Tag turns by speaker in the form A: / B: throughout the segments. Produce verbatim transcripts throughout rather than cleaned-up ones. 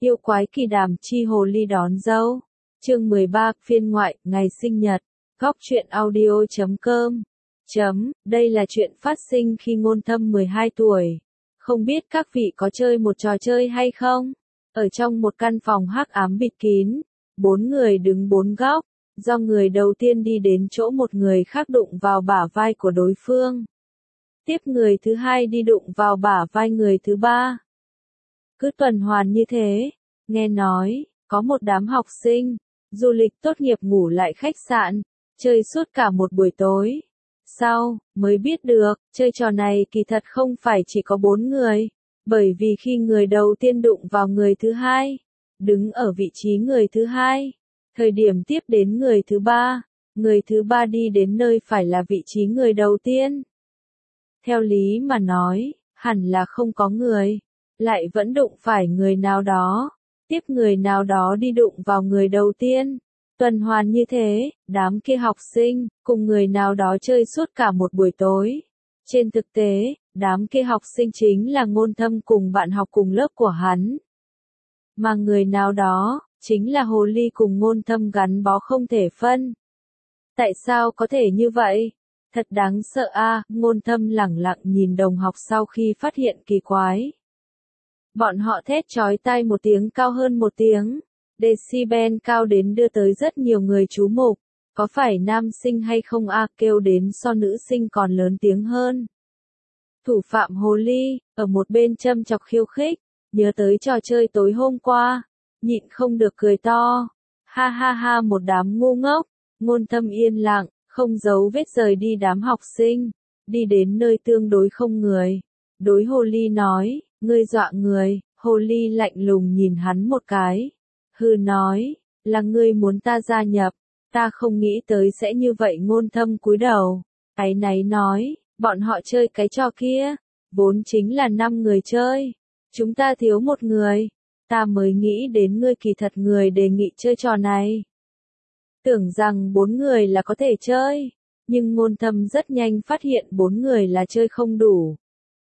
A: Yêu quái kỳ đàm chi hồ ly đón dâu. Chương mười ba, phiên ngoại, ngày sinh nhật. Góc truyện audio chấm com. Chấm, đây là chuyện phát sinh khi Ngôn Thâm mười hai tuổi. Không biết các vị có chơi một trò chơi hay không? Ở trong một căn phòng hắc ám bịt kín, bốn người đứng bốn góc, do người đầu tiên đi đến chỗ một người khác đụng vào bả vai của đối phương. Tiếp người thứ hai đi đụng vào bả vai người thứ ba. Cứ tuần hoàn như thế, nghe nói, có một đám học sinh, du lịch tốt nghiệp ngủ lại khách sạn, chơi suốt cả một buổi tối. Sau, mới biết được, chơi trò này kỳ thật không phải chỉ có bốn người, bởi vì khi người đầu tiên đụng vào người thứ hai, đứng ở vị trí người thứ hai, thời điểm tiếp đến người thứ ba, người thứ ba đi đến nơi phải là vị trí người đầu tiên. Theo lý mà nói, hẳn là không có người, lại vẫn đụng phải người nào đó, tiếp người nào đó đi đụng vào người đầu tiên. Tuần hoàn như thế, đám kia học sinh, cùng người nào đó chơi suốt cả một buổi tối. Trên thực tế, đám kia học sinh chính là Ngôn Thâm cùng bạn học cùng lớp của hắn. Mà người nào đó, chính là hồ ly cùng Ngôn Thâm gắn bó không thể phân. Tại sao có thể như vậy? Thật đáng sợ a, à, Ngôn Thâm lẳng lặng nhìn đồng học sau khi phát hiện kỳ quái. Bọn họ thét chói tai một tiếng cao hơn một tiếng. Decibel cao đến đưa tới rất nhiều người chú mục. Có phải nam sinh hay không a, à, kêu đến so nữ sinh còn lớn tiếng hơn. Thủ phạm hồ ly, ở một bên châm chọc khiêu khích, nhớ tới trò chơi tối hôm qua, nhịn không được cười to. Ha ha ha, một đám ngu ngốc. Ngôn Thâm yên lặng, không giấu vết rời đi đám học sinh, đi đến nơi tương đối không người. Đối hồ ly nói, ngươi dọa người. Hồ ly lạnh lùng nhìn hắn một cái. Hừ nói, là ngươi muốn ta gia nhập, ta không nghĩ tới sẽ như vậy. Ngôn Thâm cúi đầu, áy náy nói, bọn họ chơi cái trò kia, vốn chính là năm người chơi, chúng ta thiếu một người, ta mới nghĩ đến ngươi kỳ thật người đề nghị chơi trò này. Tưởng rằng bốn người là có thể chơi, nhưng Ngôn Thâm rất nhanh phát hiện bốn người là chơi không đủ.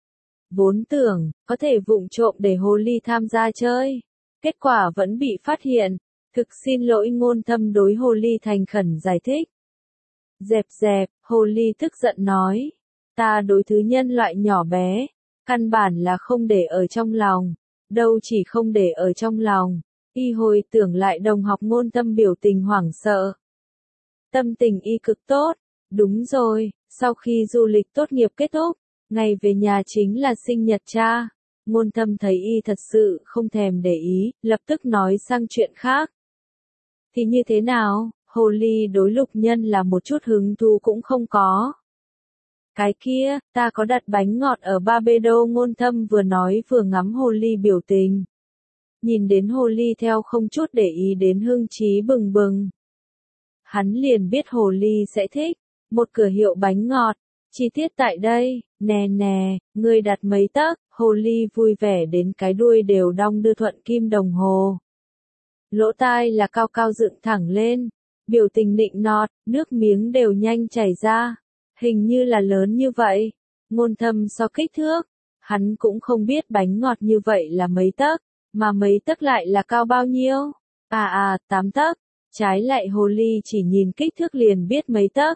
A: Vốn tưởng, có thể vụng trộm để hồ ly tham gia chơi. Kết quả vẫn bị phát hiện, thực xin lỗi. Ngôn Thâm đối hồ ly thành khẩn giải thích. Dẹp dẹp, hồ ly tức giận nói, ta đối thứ nhân loại nhỏ bé, căn bản là không để ở trong lòng, đâu chỉ không để ở trong lòng, y hồi tưởng lại đồng học Ngôn Thâm biểu tình hoảng sợ. Tâm tình y cực tốt, đúng rồi, sau khi du lịch tốt nghiệp kết thúc, ngày về nhà chính là sinh nhật cha. Ngôn Thâm thấy y thật sự không thèm để ý, lập tức nói sang chuyện khác. Thì như thế nào, hồ ly đối Lục Nhân là một chút hứng thú cũng không có. Cái kia, ta có đặt bánh ngọt ở Barbados. Ngôn Thâm vừa nói vừa ngắm hồ ly biểu tình. Nhìn đến hồ ly theo không chút để ý đến hưng trí bừng bừng. Hắn liền biết hồ ly sẽ thích, một cửa hiệu bánh ngọt. Chi tiết tại đây, nè nè, ngươi đặt mấy tấc, hồ ly vui vẻ đến cái đuôi đều đong đưa thuận kim đồng hồ. Lỗ tai là cao cao dựng thẳng lên, biểu tình nịnh nọt, nước miếng đều nhanh chảy ra, hình như là lớn như vậy. Ngôn Thâm so kích thước, hắn cũng không biết bánh ngọt như vậy là mấy tấc, mà mấy tấc lại là cao bao nhiêu. À à, tám tấc, trái lại hồ ly chỉ nhìn kích thước liền biết mấy tấc.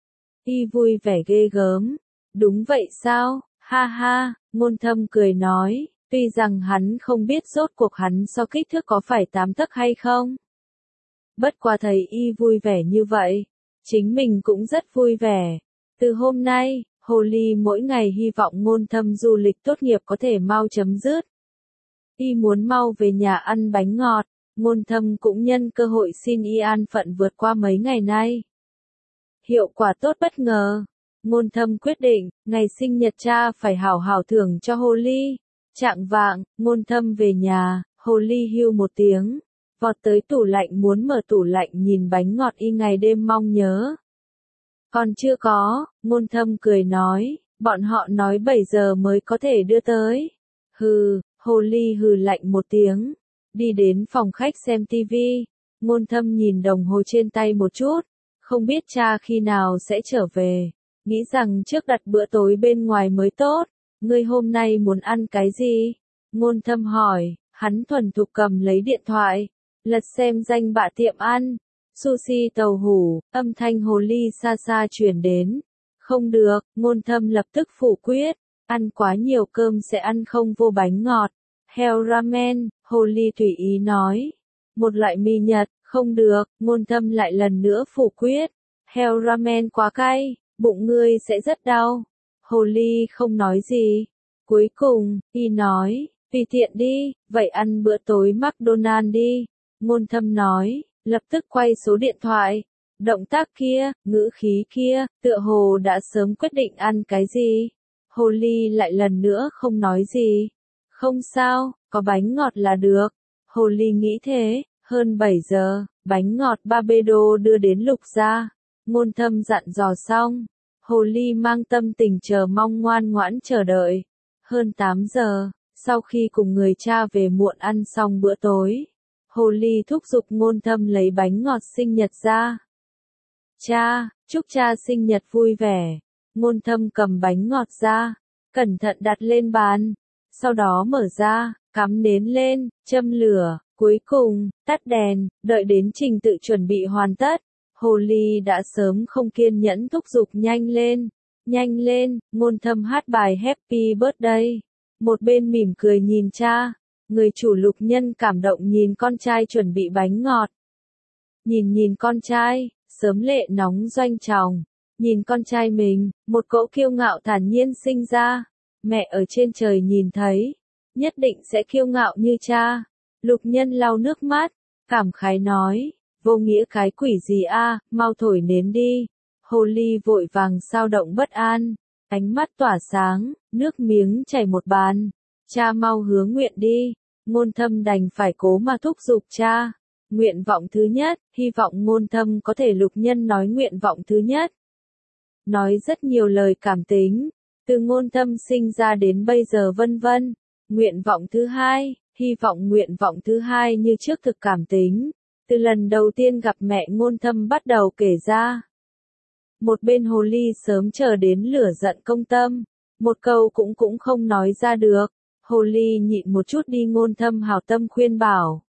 A: Y vui vẻ ghê gớm. Đúng vậy sao, ha ha, Ngôn Thâm cười nói, tuy rằng hắn không biết rốt cuộc hắn so kích thước có phải tám tấc hay không. Bất quá thấy y vui vẻ như vậy, chính mình cũng rất vui vẻ. Từ hôm nay, hồ ly mỗi ngày hy vọng Ngôn Thâm du lịch tốt nghiệp có thể mau chấm dứt. Y muốn mau về nhà ăn bánh ngọt, Ngôn Thâm cũng nhân cơ hội xin y an phận vượt qua mấy ngày nay. Hiệu quả tốt bất ngờ. Ngôn Thâm quyết định, ngày sinh nhật cha phải hảo hảo thưởng cho hồ ly. Chạng vạng, Ngôn Thâm về nhà, hồ ly hưu một tiếng, vọt tới tủ lạnh muốn mở tủ lạnh nhìn bánh ngọt y ngày đêm mong nhớ. Còn chưa có, Ngôn Thâm cười nói, bọn họ nói bảy giờ mới có thể đưa tới. Hừ, hồ ly hừ lạnh một tiếng, đi đến phòng khách xem tivi. Ngôn Thâm nhìn đồng hồ trên tay một chút, không biết cha khi nào sẽ trở về, nghĩ rằng trước đặt bữa tối bên ngoài mới tốt. Ngươi hôm nay muốn ăn cái gì? Ngôn Thâm hỏi, Hắn thuần thục cầm lấy điện thoại, lật xem danh bạ tiệm ăn, sushi tàu hủ, âm thanh hồ ly xa xa truyền đến. Không được, Ngôn Thâm lập tức phủ quyết, ăn quá nhiều cơm sẽ ăn không vô bánh ngọt. Heo ramen, hồ ly tùy ý nói. Một loại mì Nhật, không được, Ngôn Thâm lại lần nữa phủ quyết. Heo ramen quá cay, bụng ngươi sẽ rất đau. Hồ ly không nói gì. Cuối cùng, y nói, tùy tiện đi, vậy ăn bữa tối McDonald đi. Ngôn Thâm nói, lập tức quay số điện thoại. Động tác kia, ngữ khí kia, tựa hồ đã sớm quyết định ăn cái gì. Hồ ly lại lần nữa không nói gì. Không sao, có bánh ngọt là được. Hồ ly nghĩ thế, hơn bảy giờ, bánh ngọt Barbedo đưa đến Lục gia. Ngôn Thâm dặn dò xong. Hồ ly mang tâm tình chờ mong ngoan ngoãn chờ đợi. Hơn tám giờ, sau khi cùng người cha về muộn ăn xong bữa tối, Hồ ly thúc giục Ngôn Thâm lấy bánh ngọt sinh nhật ra. Cha, chúc cha sinh nhật vui vẻ. Ngôn Thâm cầm bánh ngọt ra, cẩn thận đặt lên bàn, sau đó mở ra, cắm nến lên, châm lửa, cuối cùng, tắt đèn, đợi đến trình tự chuẩn bị hoàn tất. Hồ ly đã sớm không kiên nhẫn thúc giục nhanh lên, nhanh lên, Ngôn Thâm hát bài Happy Birthday. Một bên mỉm cười nhìn cha, người chủ Lục Nhân cảm động nhìn con trai chuẩn bị bánh ngọt. Nhìn nhìn con trai, sớm lệ nóng doanh tròng, nhìn con trai mình, một cỗ kiêu ngạo thản nhiên sinh ra. Mẹ ở trên trời nhìn thấy, nhất định sẽ kiêu ngạo như cha. Lục Nhân lau nước mắt, cảm khái nói, vô nghĩa cái quỷ gì a, mau thổi nến đi. Hồ ly vội vàng sao động bất an, ánh mắt tỏa sáng, nước miếng chảy một bàn. Cha mau hứa nguyện đi. Ngôn Thâm đành phải cố mà thúc giục cha. Nguyện vọng thứ nhất, hy vọng Ngôn Thâm có thể. Lục Nhân nói nguyện vọng thứ nhất. Nói rất nhiều lời cảm tính, từ Ngôn Thâm sinh ra đến bây giờ vân vân. Nguyện vọng thứ hai, hy vọng nguyện vọng thứ hai như trước thực cảm tính. Từ lần đầu tiên gặp mẹ Ngôn Thâm bắt đầu kể ra. Một bên hồ ly sớm chờ đến lửa giận công tâm, một câu cũng cũng không nói ra được. Hồ ly nhịn một chút đi. Ngôn Thâm hảo tâm khuyên bảo.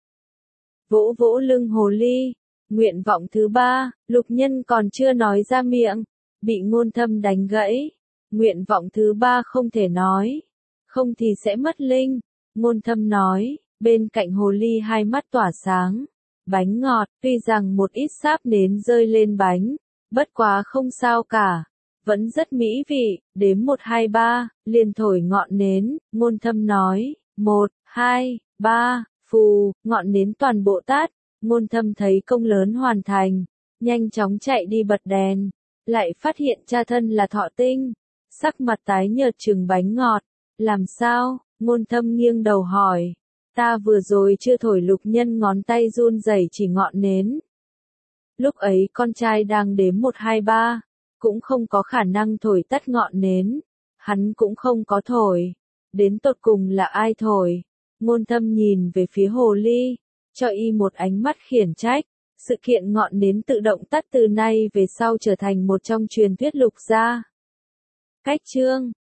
A: Vỗ vỗ lưng hồ ly. Nguyện vọng thứ ba, Lục Nhân còn chưa nói ra miệng, bị Ngôn Thâm đánh gãy. Nguyện vọng thứ ba không thể nói, không thì sẽ mất linh. Ngôn Thâm nói, bên cạnh hồ ly hai mắt tỏa sáng. Bánh ngọt, tuy rằng một ít sáp nến rơi lên bánh, bất quá không sao cả, vẫn rất mỹ vị. Đếm một hai ba, liền thổi ngọn nến. Ngôn Thâm nói, một, hai, ba, phù, ngọn nến toàn bộ tắt. Ngôn Thâm thấy công lớn hoàn thành, nhanh chóng chạy đi bật đèn, lại phát hiện cha thân là Thọ Tinh, sắc mặt tái nhợt chừng bánh ngọt. Làm sao? Ngôn Thâm nghiêng đầu hỏi. Ta vừa rồi chưa thổi. Lục Nhân ngón tay run rẩy chỉ ngọn nến. Lúc ấy con trai đang đếm một hai ba, cũng không có khả năng thổi tắt ngọn nến. Hắn cũng không có thổi. Đến tột cùng là ai thổi? Ngôn Thâm nhìn về phía hồ ly, cho y một ánh mắt khiển trách. Sự kiện ngọn nến tự động tắt từ nay về sau trở thành một trong truyền thuyết Lục gia. Cách chương